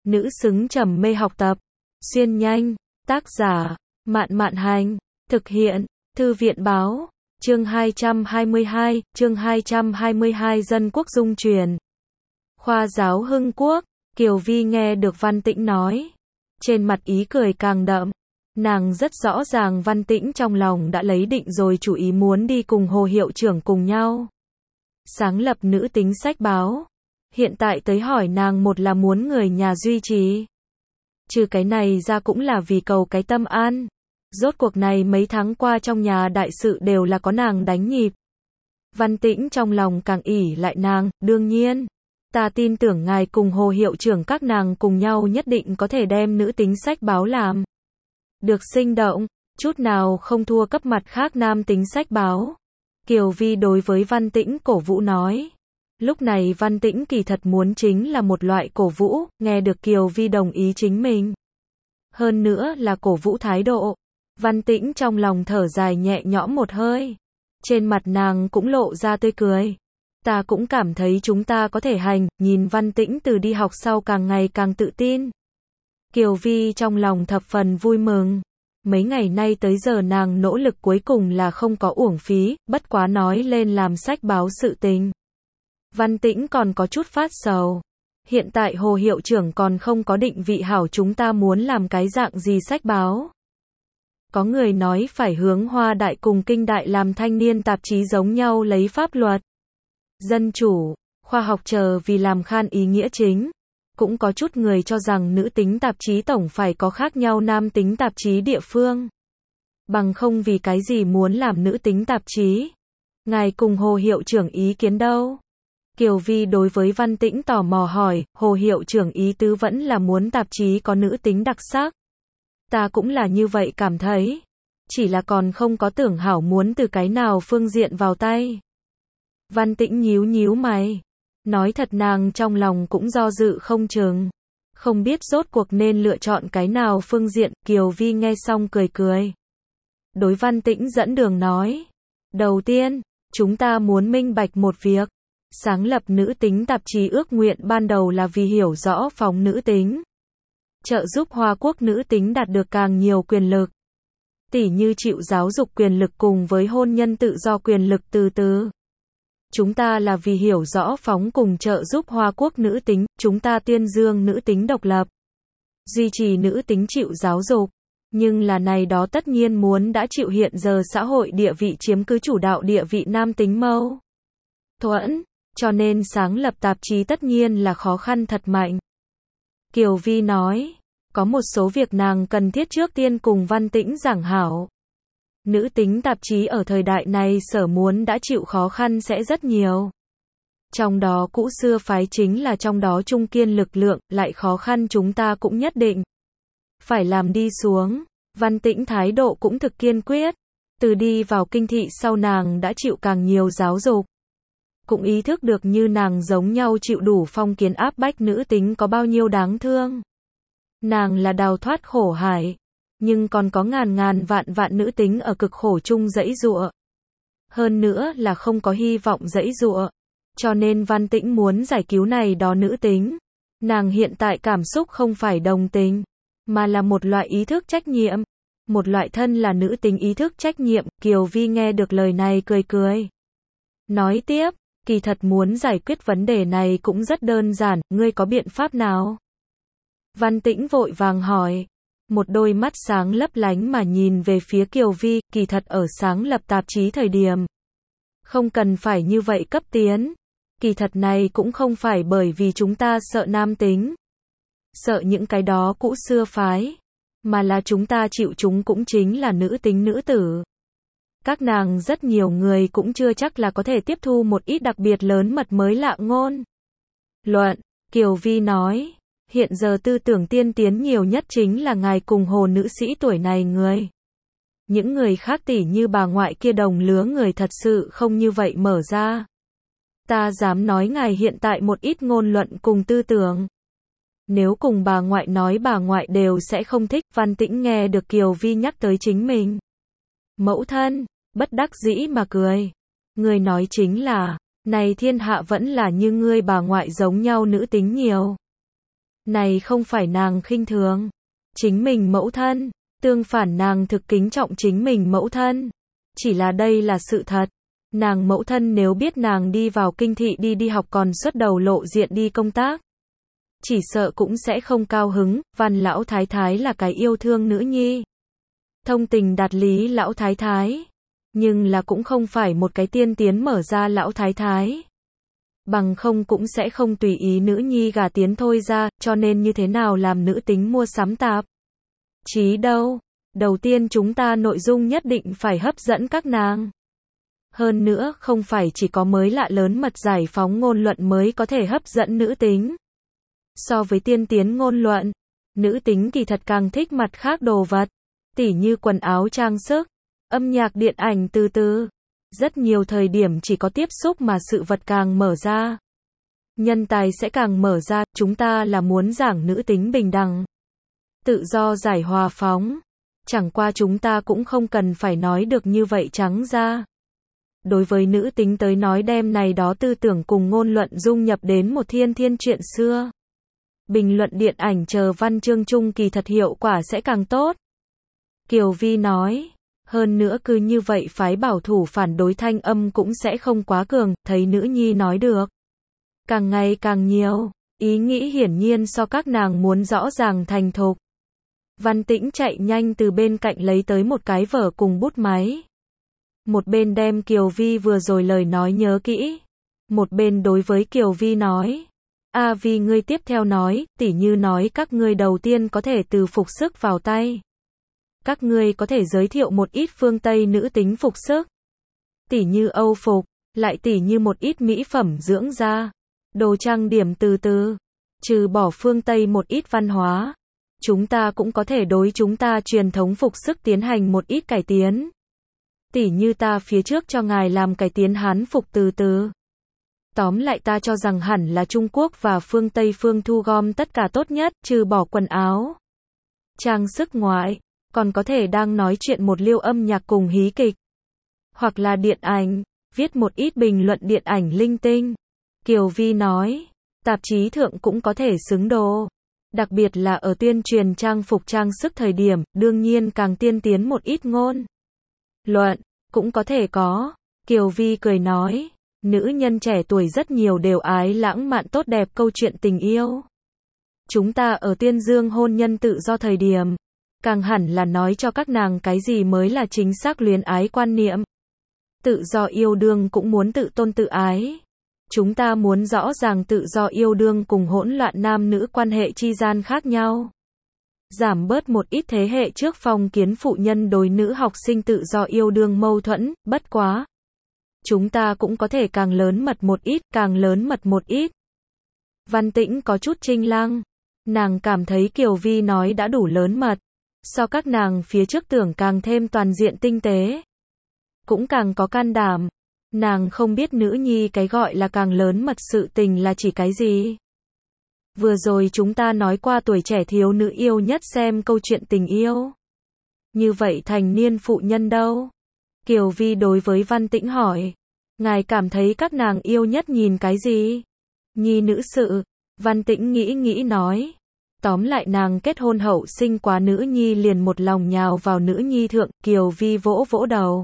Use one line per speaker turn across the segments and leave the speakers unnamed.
nữ xứng trầm mê học tập. Xuyên nhanh, tác giả, Mạn Mạn Hành, thực hiện, Thư viện Báo, chương 222 Dân Quốc Dung truyền. Khoa giáo Hưng Quốc, Kiều Vi nghe được Văn Tĩnh nói. Trên mặt ý cười càng đậm. Nàng rất rõ ràng Văn Tĩnh trong lòng đã lấy định rồi chủ ý muốn đi cùng Hồ hiệu trưởng cùng nhau. Sáng lập nữ tính sách báo. Hiện tại tới hỏi nàng, một là muốn người nhà duy trì. Trừ cái này ra cũng là vì cầu cái tâm an. Rốt cuộc này mấy tháng qua trong nhà đại sự đều là có nàng đánh nhịp. Văn Tĩnh trong lòng càng ỷ lại nàng, đương nhiên. Ta tin tưởng ngài cùng Hồ hiệu trưởng các nàng cùng nhau nhất định có thể đem nữ tính sách báo làm được sinh động, chút nào không thua cấp mặt khác nam tính sách báo. Kiều Vi đối với Văn Tĩnh cổ vũ nói. Lúc này Văn Tĩnh kỳ thật muốn chính là một loại cổ vũ, nghe được Kiều Vi đồng ý chính mình. Hơn nữa là cổ vũ thái độ. Văn Tĩnh trong lòng thở dài nhẹ nhõm một hơi. Trên mặt nàng cũng lộ ra tươi cười. Ta cũng cảm thấy chúng ta có thể hành, nhìn Văn Tĩnh từ đi học sau càng ngày càng tự tin. Kiều Vi trong lòng thập phần vui mừng. Mấy ngày nay tới giờ nàng nỗ lực cuối cùng là không có uổng phí, bất quá nói lên làm sách báo sự tình. Văn Tĩnh còn có chút phát sầu. Hiện tại Hồ hiệu trưởng còn không có định vị hảo chúng ta muốn làm cái dạng gì sách báo. Có người nói phải hướng Hoa Đại cùng Kinh Đại làm thanh niên tạp chí giống nhau lấy pháp luật, dân chủ, khoa học chờ vì làm khan ý nghĩa chính. Cũng có chút người cho rằng nữ tính tạp chí tổng phải có khác nhau nam tính tạp chí địa phương. Bằng không vì cái gì muốn làm nữ tính tạp chí. Ngài cùng Hồ hiệu trưởng ý kiến đâu? Kiều Vi đối với Văn Tĩnh tò mò hỏi, Hồ hiệu trưởng ý tứ vẫn là muốn tạp chí có nữ tính đặc sắc. Ta cũng là như vậy cảm thấy. Chỉ là còn không có tưởng hảo muốn từ cái nào phương diện vào tay. Văn Tĩnh nhíu nhíu mày. Nói thật nàng trong lòng cũng do dự không chừng. Không biết rốt cuộc nên lựa chọn cái nào phương diện. Kiều Vi nghe xong cười cười. Đối Văn Tĩnh dẫn đường nói. Đầu tiên, chúng ta muốn minh bạch một việc. Sáng lập nữ tính tạp chí ước nguyện ban đầu là vì hiểu rõ phóng nữ tính. Trợ giúp Hoa Quốc nữ tính đạt được càng nhiều quyền lực. Tỉ như chịu giáo dục quyền lực cùng với hôn nhân tự do quyền lực từ từ. Chúng ta là vì hiểu rõ phóng cùng trợ giúp Hoa Quốc nữ tính, chúng ta tuyên dương nữ tính độc lập. Duy trì nữ tính chịu giáo dục. Nhưng là này đó tất nhiên muốn đã chịu hiện giờ xã hội địa vị chiếm cứ chủ đạo địa vị nam tính mâu thuẫn, cho nên sáng lập tạp chí tất nhiên là khó khăn thật mạnh. Kiều Vi nói, có một số việc nàng cần thiết trước tiên cùng Văn Tĩnh giảng hảo. Nữ tính tạp chí ở thời đại này sở muốn đã chịu khó khăn sẽ rất nhiều. Trong đó cũ xưa phái chính là trong đó trung kiên lực lượng, lại khó khăn chúng ta cũng nhất định phải làm đi xuống. Văn Tĩnh thái độ cũng thực kiên quyết. Từ đi vào kinh thị sau nàng đã chịu càng nhiều giáo dục. Cũng ý thức được như nàng giống nhau chịu đủ phong kiến áp bách nữ tính có bao nhiêu đáng thương. Nàng là đào thoát khổ hải. Nhưng còn có ngàn ngàn vạn vạn nữ tính ở cực khổ chung giãy giụa. Hơn nữa là không có hy vọng giãy giụa. Cho nên Văn Tĩnh muốn giải cứu này đó nữ tính. Nàng hiện tại cảm xúc không phải đồng tình, mà là một loại ý thức trách nhiệm. Một loại thân là nữ tính ý thức trách nhiệm. Kiều Vi nghe được lời này cười cười. Nói tiếp, kỳ thật muốn giải quyết vấn đề này cũng rất đơn giản, ngươi có biện pháp nào? Văn Tĩnh vội vàng hỏi. Một đôi mắt sáng lấp lánh mà nhìn về phía Kiều Vi, kỳ thật ở sáng lập tạp chí thời điểm. Không cần phải như vậy cấp tiến. Kỳ thật này cũng không phải bởi vì chúng ta sợ nam tính. Sợ những cái đó cũ xưa phái. Mà là chúng ta chịu chúng cũng chính là nữ tính nữ tử. Các nàng rất nhiều người cũng chưa chắc là có thể tiếp thu một ít đặc biệt lớn mật mới lạ ngôn luận. Kiều Vi nói. Hiện giờ tư tưởng tiên tiến nhiều nhất chính là ngài cùng Hồ nữ sĩ tuổi này người. Những người khác tỉ như bà ngoại kia đồng lứa người thật sự không như vậy mở ra. Ta dám nói ngài hiện tại một ít ngôn luận cùng tư tưởng. Nếu cùng bà ngoại nói bà ngoại đều sẽ không thích. Văn Tĩnh nghe được Kiều Vi nhắc tới chính mình. Mẫu thân, bất đắc dĩ mà cười. Người nói chính là, này thiên hạ vẫn là như ngươi bà ngoại giống nhau nữ tính nhiều. Này không phải nàng khinh thường chính mình mẫu thân, tương phản nàng thực kính trọng chính mình mẫu thân. Chỉ là đây là sự thật. Nàng mẫu thân nếu biết nàng đi vào kinh thị đi học còn xuất đầu lộ diện đi công tác, chỉ sợ cũng sẽ không cao hứng. Văn lão thái thái là cái yêu thương nữ nhi, thông tình đạt lý lão thái thái, nhưng là cũng không phải một cái tiên tiến mở ra lão thái thái. Bằng không cũng sẽ không tùy ý nữ nhi gả tiến thôi ra, cho nên như thế nào làm nữ tính mua sắm tạp chí đâu. Đầu tiên chúng ta nội dung nhất định phải hấp dẫn các nàng. Hơn nữa không phải chỉ có mới lạ lớn mật giải phóng ngôn luận mới có thể hấp dẫn nữ tính. So với tiên tiến ngôn luận, nữ tính kỳ thật càng thích mặt khác đồ vật, tỉ như quần áo trang sức, âm nhạc điện ảnh từ từ. Rất nhiều thời điểm chỉ có tiếp xúc mà sự vật càng mở ra, nhân tài sẽ càng mở ra. Chúng ta là muốn giảng nữ tính bình đẳng, tự do giải hòa phóng. Chẳng qua chúng ta cũng không cần phải nói được như vậy trắng ra. Đối với nữ tính tới nói đem này đó tư tưởng cùng ngôn luận dung nhập đến một thiên chuyện xưa, bình luận điện ảnh chờ văn chương chung kỳ thật hiệu quả sẽ càng tốt. Kiều Vi nói, hơn nữa cứ như vậy phái bảo thủ phản đối thanh âm cũng sẽ không quá cường. Thấy nữ nhi nói được càng ngày càng nhiều, ý nghĩ hiển nhiên so các nàng muốn rõ ràng thành thục. Văn Tĩnh chạy nhanh từ bên cạnh lấy tới một cái vở cùng bút máy. Một bên đem Kiều Vi vừa rồi lời nói nhớ kỹ, một bên đối với Kiều Vi nói, A Vi ngươi tiếp theo nói, tỉ như nói các ngươi đầu tiên có thể từ phục sức vào tay. Các ngươi có thể giới thiệu một ít phương Tây nữ tính phục sức, tỉ như Âu phục, lại tỉ như một ít mỹ phẩm dưỡng da, đồ trang điểm từ từ. Trừ bỏ phương Tây một ít văn hóa, chúng ta cũng có thể đối chúng ta truyền thống phục sức tiến hành một ít cải tiến. Tỉ như ta phía trước cho ngài làm cải tiến Hán phục từ từ. Tóm lại ta cho rằng hẳn là Trung Quốc và phương Tây phương thu gom tất cả tốt nhất, trừ bỏ quần áo, trang sức ngoại, còn có thể đang nói chuyện một liêu âm nhạc cùng hí kịch, hoặc là điện ảnh, viết một ít bình luận điện ảnh linh tinh. Kiều Vi nói, tạp chí thượng cũng có thể xứng đồ. Đặc biệt là ở tuyên truyền trang phục trang sức thời điểm, đương nhiên càng tiên tiến một ít ngôn luận, cũng có thể có. Kiều Vi cười nói, nữ nhân trẻ tuổi rất nhiều đều ái lãng mạn tốt đẹp câu chuyện tình yêu. Chúng ta ở tuyên dương hôn nhân tự do thời điểm, càng hẳn là nói cho các nàng cái gì mới là chính xác luyến ái quan niệm. Tự do yêu đương cũng muốn tự tôn tự ái. Chúng ta muốn rõ ràng tự do yêu đương cùng hỗn loạn nam nữ quan hệ chi gian khác nhau. Giảm bớt một ít thế hệ trước phong kiến phụ nhân đối nữ học sinh tự do yêu đương mâu thuẫn. Bất quá, chúng ta cũng có thể càng lớn mật một ít, càng lớn mật một ít. Văn Tĩnh có chút chinh lăng. Nàng cảm thấy Kiều Vi nói đã đủ lớn mật. So các nàng phía trước tưởng càng thêm toàn diện tinh tế, cũng càng có can đảm. Nàng không biết nữ nhi cái gọi là càng lớn mật sự tình là chỉ cái gì. Vừa rồi chúng ta nói qua tuổi trẻ thiếu nữ yêu nhất xem câu chuyện tình yêu. Như vậy thành niên phụ nhân đâu? Kiều Vi đối với Văn Tĩnh hỏi. Ngài cảm thấy các nàng yêu nhất nhìn cái gì? Nhi nữ sự. Văn Tĩnh nghĩ nói. Tóm lại nàng kết hôn hậu sinh quá nữ nhi liền một lòng nhào vào nữ nhi thượng. Kiều Vi vỗ vỗ đầu.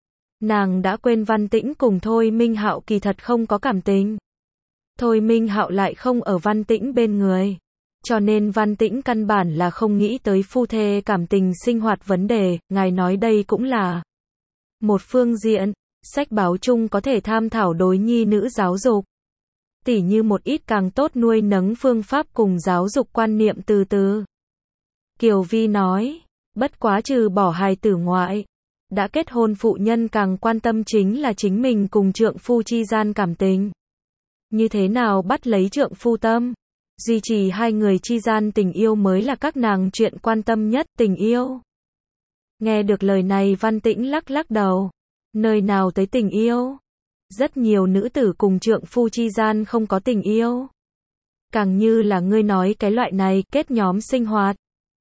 Nàng đã quên Văn Tĩnh cùng Thôi Minh Hạo kỳ thật không có cảm tình. Thôi Minh Hạo lại không ở Văn Tĩnh bên người. Cho nên Văn Tĩnh căn bản là không nghĩ tới phu thê cảm tình sinh hoạt vấn đề. Ngài nói đây cũng là một phương diện, sách báo chung có thể tham thảo đối nhi nữ giáo dục. Tỉ như một ít càng tốt nuôi nấng phương pháp cùng giáo dục quan niệm từ từ. Kiều Vi nói, bất quá trừ bỏ hài tử ngoại, đã kết hôn phụ nhân càng quan tâm chính là chính mình cùng trượng phu chi gian cảm tình. Như thế nào bắt lấy trượng phu tâm, duy trì hai người chi gian tình yêu mới là các nàng chuyện quan tâm nhất. Tình yêu. Nghe được lời này Văn Tĩnh lắc đầu. Nơi nào tới tình yêu? Rất nhiều nữ tử cùng trượng phu chi gian không có tình yêu. Càng như là ngươi nói cái loại này, kết nhóm sinh hoạt.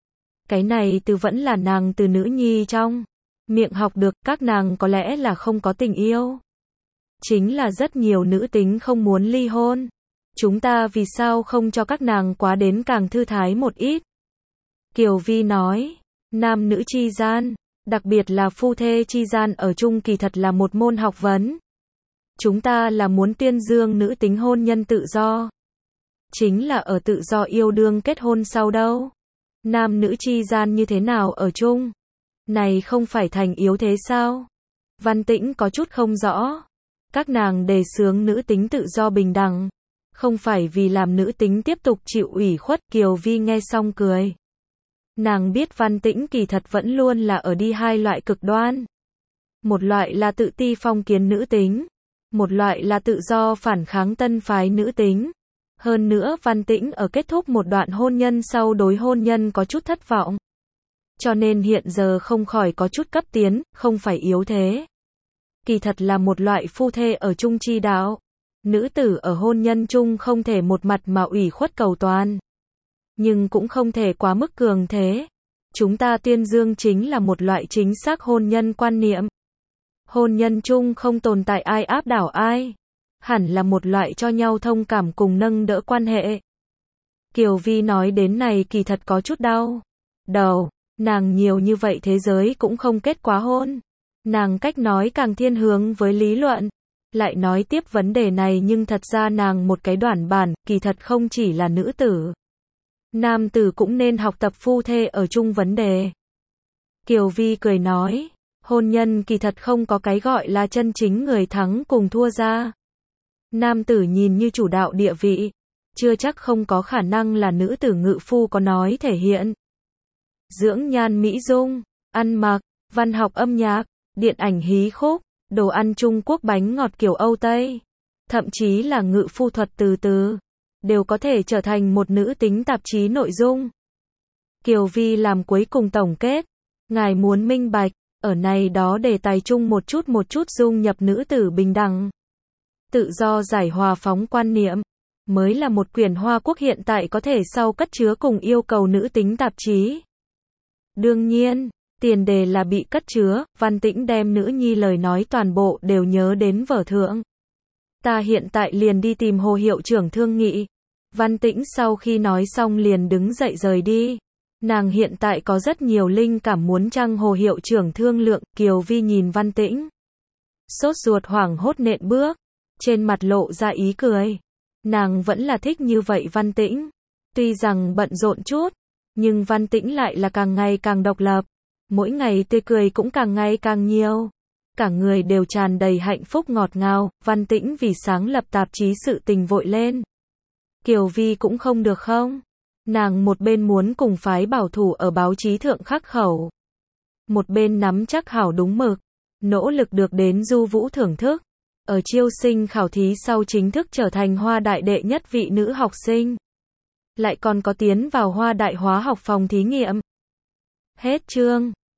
Cái này từ vẫn là nàng từ nữ nhi trong miệng học được, các nàng có lẽ là không có tình yêu. Chính là rất nhiều nữ tính không muốn ly hôn. Chúng ta vì sao không cho các nàng quá đến càng thư thái một ít? Kiều Vi nói, nam nữ chi gian, đặc biệt là phu thê chi gian ở chung kỳ thật là một môn học vấn. Chúng ta là muốn tuyên dương nữ tính hôn nhân tự do. Chính là ở tự do yêu đương kết hôn sau đâu. Nam nữ chi gian như thế nào ở chung? Này không phải thành yếu thế sao? Văn Tĩnh có chút không rõ. Các nàng đề xướng nữ tính tự do bình đẳng. Không phải vì làm nữ tính tiếp tục chịu ủy khuất. Kiều Vi nghe xong cười. Nàng biết Văn Tĩnh kỳ thật vẫn luôn là ở đi hai loại cực đoan. Một loại là tự ti phong kiến nữ tính. Một loại là tự do phản kháng tân phái nữ tính. Hơn nữa Văn Tĩnh ở kết thúc một đoạn hôn nhân sau đối hôn nhân có chút thất vọng. Cho nên hiện giờ không khỏi có chút cấp tiến, không phải yếu thế. Kỳ thật là một loại phu thê ở chung chi đạo. Nữ tử ở hôn nhân chung không thể một mặt mà ủy khuất cầu toàn. Nhưng cũng không thể quá mức cường thế. Chúng ta tuyên dương chính là một loại chính xác hôn nhân quan niệm. Hôn nhân chung không tồn tại ai áp đảo ai. Hẳn là một loại cho nhau thông cảm cùng nâng đỡ quan hệ. Kiều Vi nói đến này kỳ thật có chút đau đầu. Nàng nhiều như vậy thế giới cũng không kết quá hôn. Nàng cách nói càng thiên hướng với lý luận. Lại nói tiếp vấn đề này nhưng thật ra nàng một cái đoản bản, kỳ thật không chỉ là nữ tử. Nam tử cũng nên học tập phu thê ở chung vấn đề. Kiều Vi cười nói, hôn nhân kỳ thật không có cái gọi là chân chính người thắng cùng thua ra. Nam tử nhìn như chủ đạo địa vị, chưa chắc không có khả năng là nữ tử ngự phu có nói thể hiện. Dưỡng nhan mỹ dung, ăn mặc, văn học âm nhạc, điện ảnh hí khúc, đồ ăn Trung Quốc bánh ngọt kiểu Âu Tây, thậm chí là ngự phu thuật từ từ, đều có thể trở thành một nữ tính tạp chí nội dung. Kiều Vi làm cuối cùng tổng kết, ngài muốn minh bạch, ở này đó đề tài chung một chút dung nhập nữ tử bình đẳng. Tự do giải hòa phóng quan niệm, mới là một quyển Hoa Quốc hiện tại có thể sau cất chứa cùng yêu cầu nữ tính tạp chí. Đương nhiên, tiền đề là bị cất chứa, Văn Tĩnh đem nữ nhi lời nói toàn bộ đều nhớ đến vở thượng. Ta hiện tại liền đi tìm Hồ hiệu trưởng thương nghị. Văn Tĩnh sau khi nói xong liền đứng dậy rời đi. Nàng hiện tại có rất nhiều linh cảm muốn chăng Hồ hiệu trưởng thương lượng. Kiều Vi nhìn Văn Tĩnh, sốt ruột hoảng hốt nện bước, trên mặt lộ ra ý cười. Nàng vẫn là thích như vậy Văn Tĩnh. Tuy rằng bận rộn chút, nhưng Văn Tĩnh lại là càng ngày càng độc lập. Mỗi ngày tươi cười cũng càng ngày càng nhiều. Cả người đều tràn đầy hạnh phúc ngọt ngào. Văn Tĩnh vì sáng lập tạp chí sự tình vội lên. Kiều Vi cũng không được không? Nàng một bên muốn cùng phái bảo thủ ở báo chí thượng khắc khẩu. Một bên nắm chắc hảo đúng mực. Nỗ lực được đến Du Vũ thưởng thức. Ở chiêu sinh khảo thí sau chính thức trở thành Hoa Đại đệ nhất vị nữ học sinh. Lại còn có tiến vào Hoa Đại hóa học phòng thí nghiệm. Hết chương.